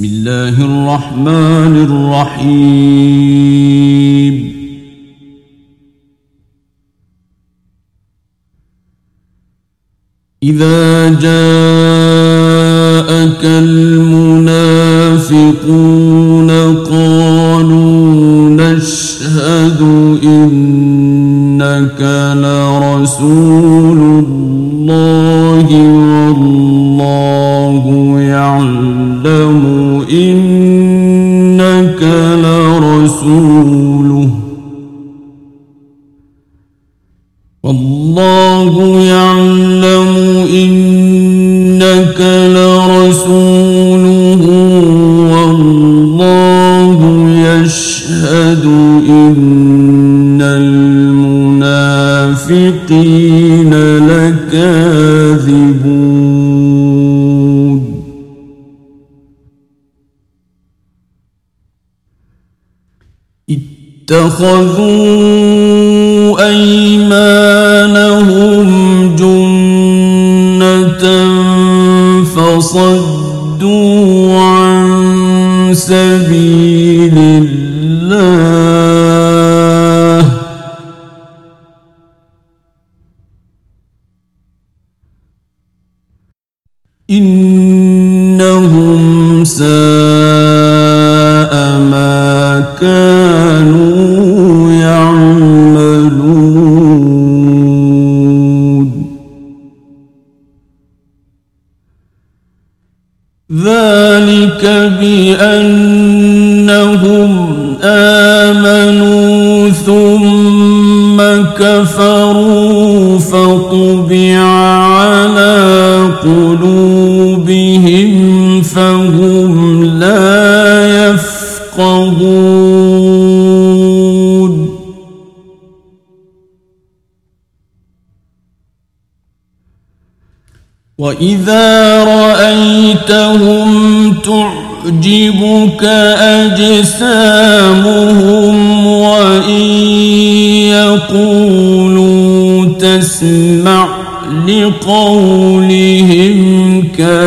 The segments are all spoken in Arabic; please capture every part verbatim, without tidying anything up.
بسم الله الرحمن الرحيم إذا جاءك المنافقون قالوا نشهد إنك لرسول الله والله يعلم إنك لرسوله والله يعلم إنك لرسوله والله يشهد إن المنافقين لكاذبون اتخذوا أيمانهم جنة فصدوا عن سبيل الله إنهم ساء ما كانوا يعملون ذلك بأنهم آمنوا ثم كفروا فطبع على قلوبهم فهم لا يفقهون وإذا رأيتهم تعجبك أجسامهم وإن يقولوا تسمع لقولهم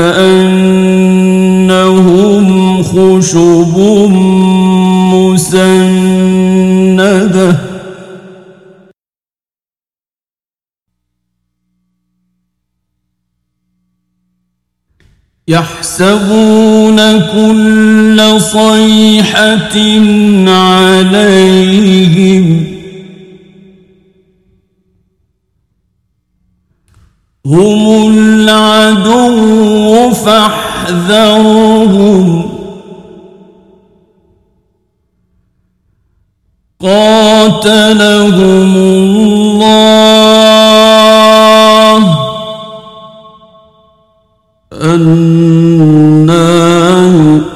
كأنهم خشب مسندة يحسبون كل صيحة عليهم هم العدو فاحذرهم قاتلهم الله أنى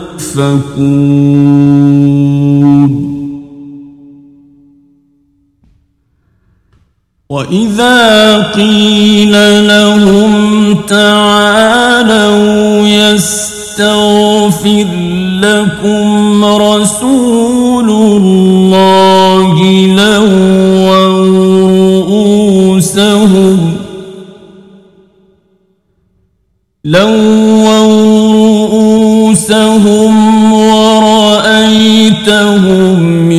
يؤفكون وإذا قيل لهم تعالوا يستغفر لكم رسول الله لووا رؤوسهم لووا رؤوسهم ورأيتهم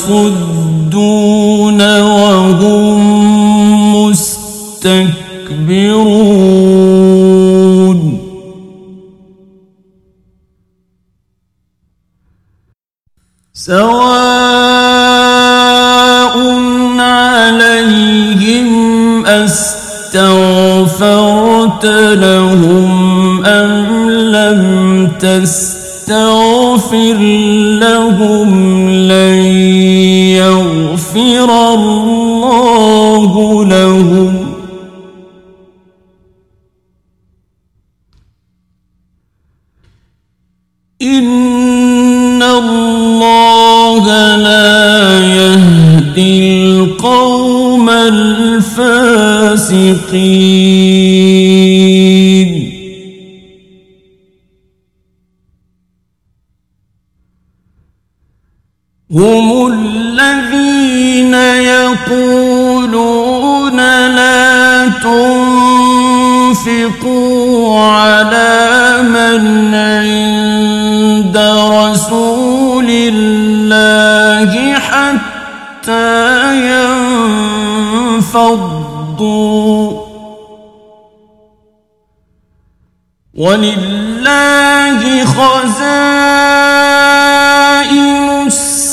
يصدون وهم مستكبرون سواء عليهم أستغفرت لهم أم لم تستغفر لهم لن يغفر الله لهم إن الله لا يهدي القوم الفاسقين هم الذين يقولون لا تنفقوا على من عند رسول الله حتى ينفضوا ولله خزائن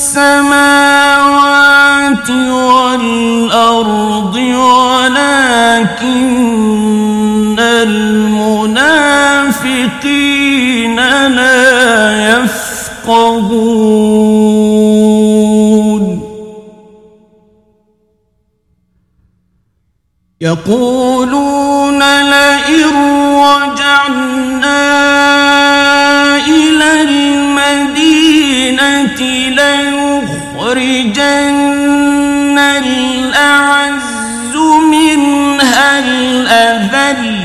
السماوات والأرض ولكن المنافقين لا يفقهون يقولون لئن رجعنا إلى المدينة ليخرجن الأعز منها الأذل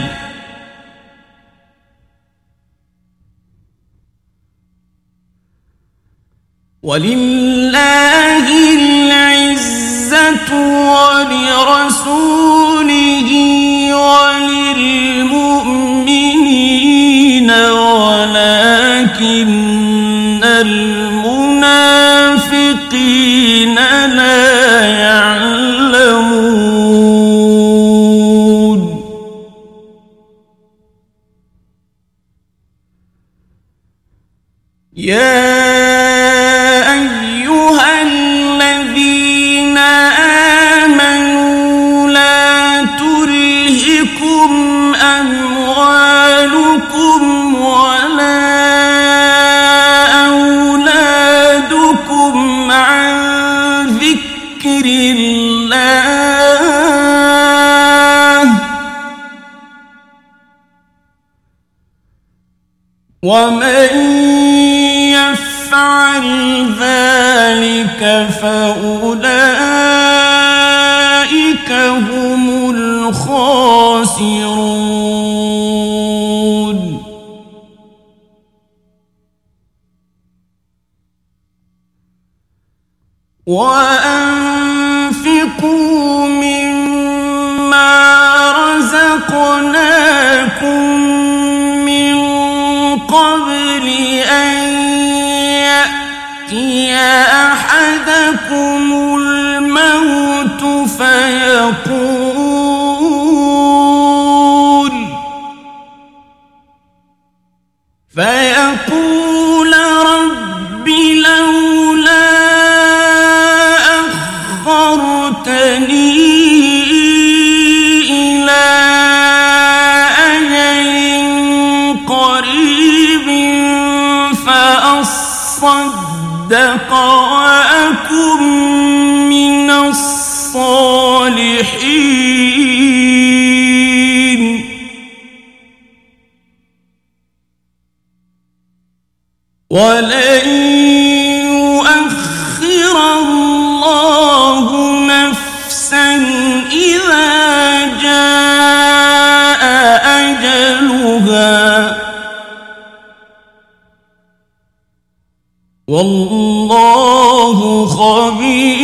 ولله العزة ولرسوله وللمؤمنين ولكن المنافقين لا يعلمون يا ومن يفعل ذلك فأولئك هم الخاسرون وأنفقوا مما رزقناكم قبل أن يأتي أحدكم الموت فيقول فيقول رب لولا أخرتني إلى أجل قريب فأصدق وأكن من الصالحين ولن يؤخر الله نفسا إذا جاء أجلها والله خبير